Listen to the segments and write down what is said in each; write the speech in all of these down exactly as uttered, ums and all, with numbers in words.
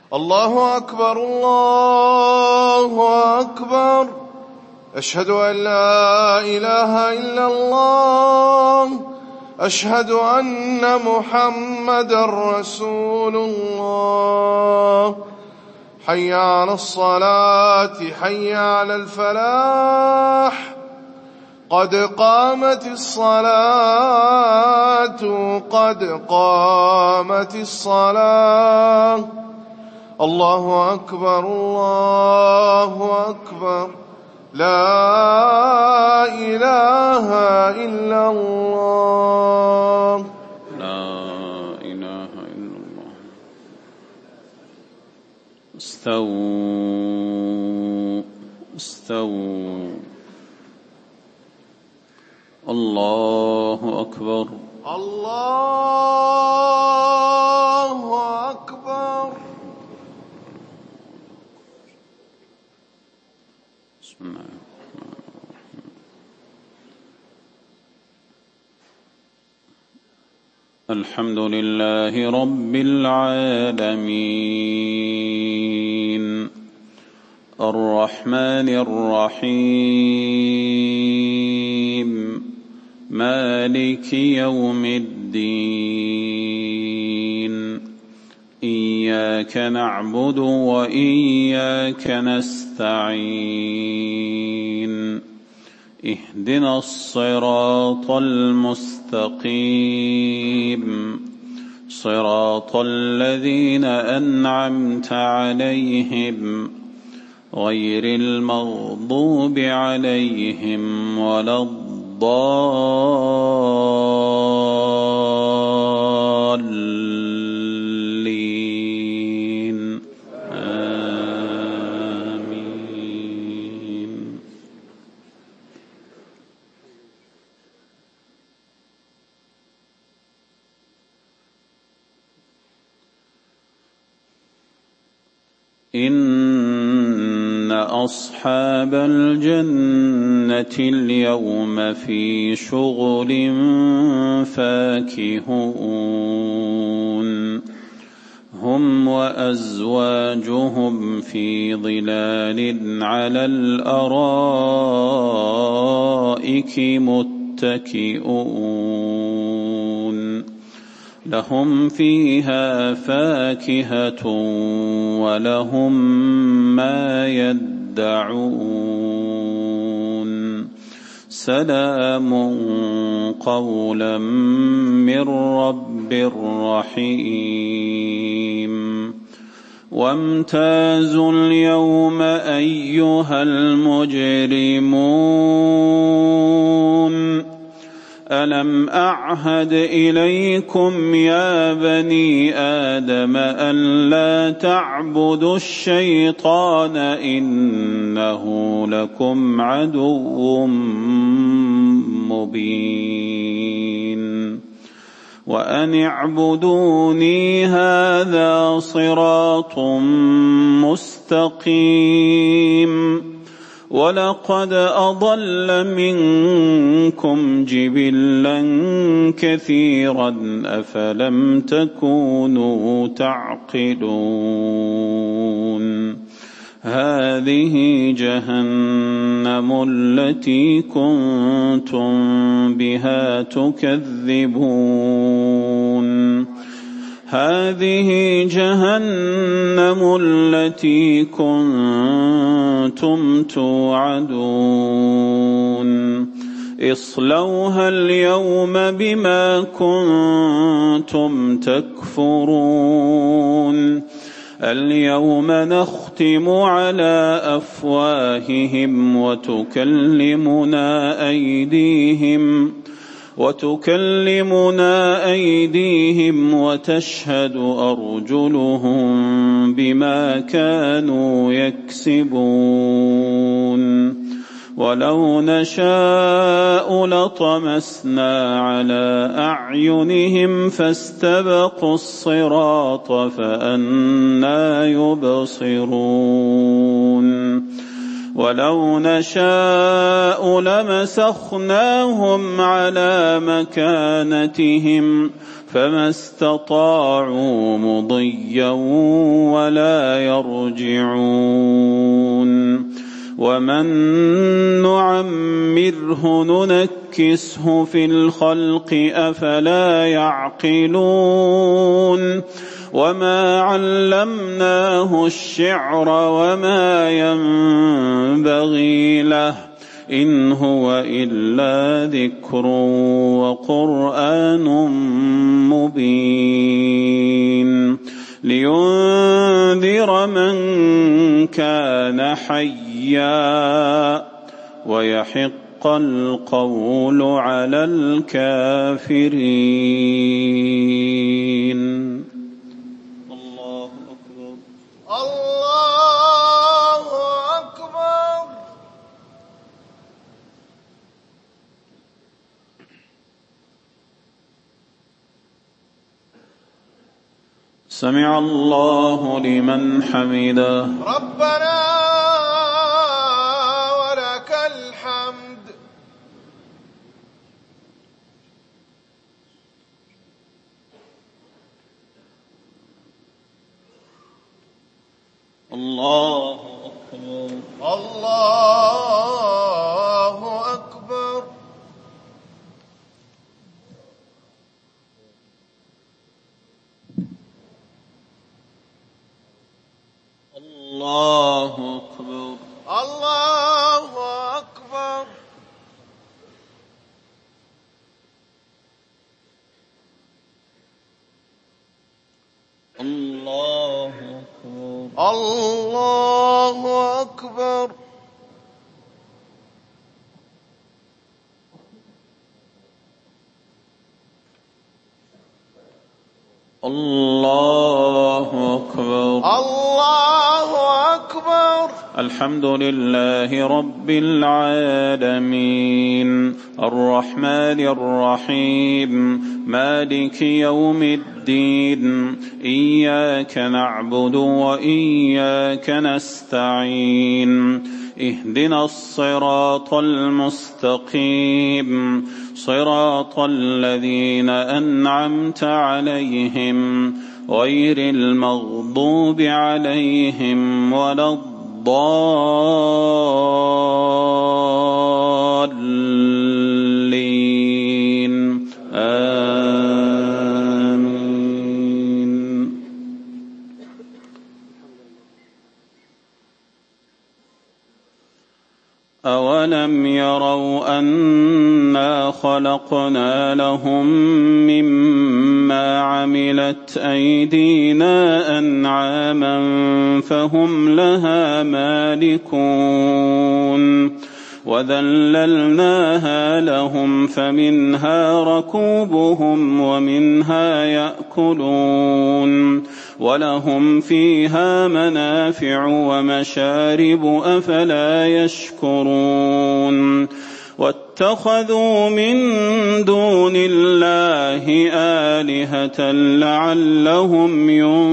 الله أكبر الله أكبر. أشهد أن لا إله إلا الله. أشهد أن محمدًا رسول الله. حي على الصلاة حي على الفلاح. قد قامت الصلاة قد قامت الصلاة. الله أكبر الله أكبر. لا إله إلا الله. لا إله إلا الله. استووا استووا. الله أكبر الله أكبر. بسم الله الرحمن الرحيم. الحمد لله رب العالمين الرحمن الرحيم مالك يوم الدين. إياك نعبد وإياك نستعين. اهدنا الصراط المستقيم صراط الذين أنعمت عليهم غير المغضوب عليهم ولا الضالين. آمين. إن أصحاب الجنة اليوم في شغل فاكهون هم وأزواجهم في ظلال على الأرائك متكئون لهم فيها فاكهة ولهم ما يدعون. سلام قولا من رب رحيم. وامتازوا اليوم أيها المجرمون ألم أعهد إليكم يا بني آدم ألا تعبدوا الشيطان إنه لكم عدو مبين وأن اعبدوني هذا صراط مستقيم. ولقد أضل منكم جبلا كثيرا أفلم تكونوا تعقلون. هذه جهنم التي كنتم بها تكذبون. هذه جهنم التي كنتم توعدون. اصلوها اليوم بما كنتم تكفرون. اليوم نختم على أفواههم وتكلمنا أيديهم وتكلمنا أيديهم وتشهد أرجلهم بما كانوا يكسبون. ولو نشاء لطمسنا على أعينهم فاستبقوا الصراط فأنى يبصرون. ولو نشاء لمسخناهم على مكانتهم فما استطاعوا مضيا ولا يرجعون ومن نعمره ننكسه في الخلق أفلا يعقلون وما علمناه الشعر وما ينبغي له إن هو إلا ذكر وقرآن مبين لينذر من كان حيا ويحق القول على الكافرين. الله أكبر. الله أكبر. سمع الله لمن حمده. ربنا ولك الحمد. الله أكبر. الله أكبر. الله أكبر. الله أكبر. الله أكبر. الله أكبر. الله أكبر. الله أكبر. الحمد لله رب العالمين الرحمن الرحيم مالك يوم الدين إياك نعبد وإياك نستعين اهدنا الصراط المستقيم صراط الذين أنعمت عليهم غير المغضوب عليهم ولا الضالين آمين. أولم يروا أنا خلقنا لهم مما عملت أيدينا أنعاما فهم لها مالكون وذللناها لهم فمنها ركوبهم ومنها يأكلون ولهم فيها منافع ومشارب أفلا يشكرون واتخذوا من دون الله آلهة لعلهم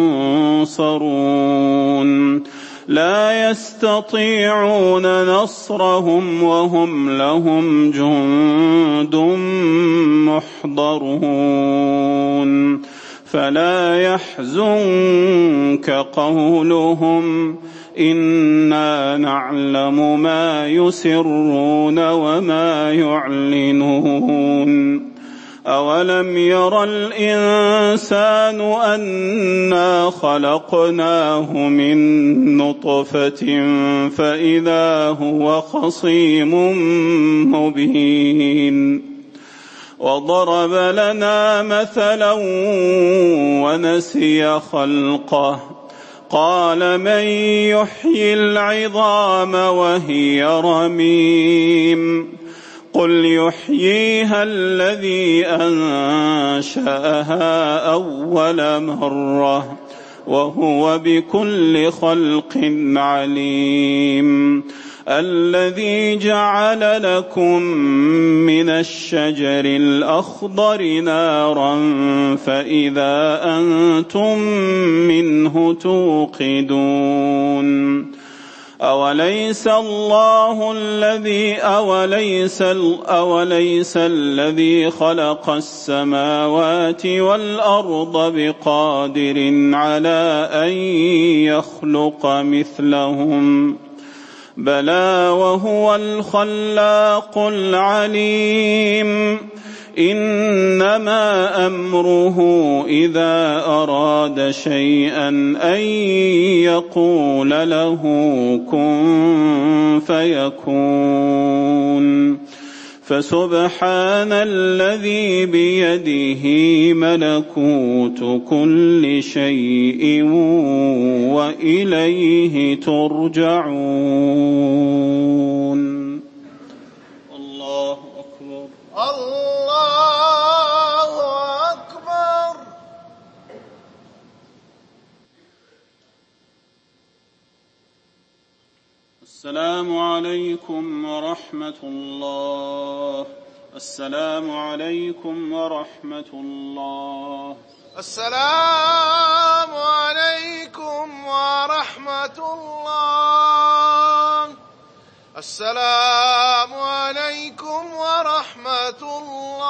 ينصرون لا يستطيعون نصرهم وهم لهم جند محضرون فلا يحزنك قولهم إنا نعلم ما يسرون وما يعلنون أولم ير الإنسان أنا خلقناه من نطفة فإذا هو خصيم مبين وضرب لنا مثلا ونسي خلقه قال من يحيي العظام وهي رميم قل يحييها الذي أنشأها أول مرة وهو بكل خلق عليم الذي جعل لكم من الشجر الأخضر نارا فإذا أنتم منه توقدون أوليس الله الذي أوليس, أوليس الذي خلق السماوات والأرض بقادر على أن يخلق مثلهم بلى وهو الخلاق العليم إنما أمره إذا أراد شيئا أن يقول له كن فيكون فسبحان الذي بيده ملكوت كل شيء وإليه ترجعون. الله أكبر. الله أكبر. السلام عليكم ورحمة الله. السلام عليكم ورحمة الله. السلام عليكم ورحمة الله. السلام عليكم ورحمة الله.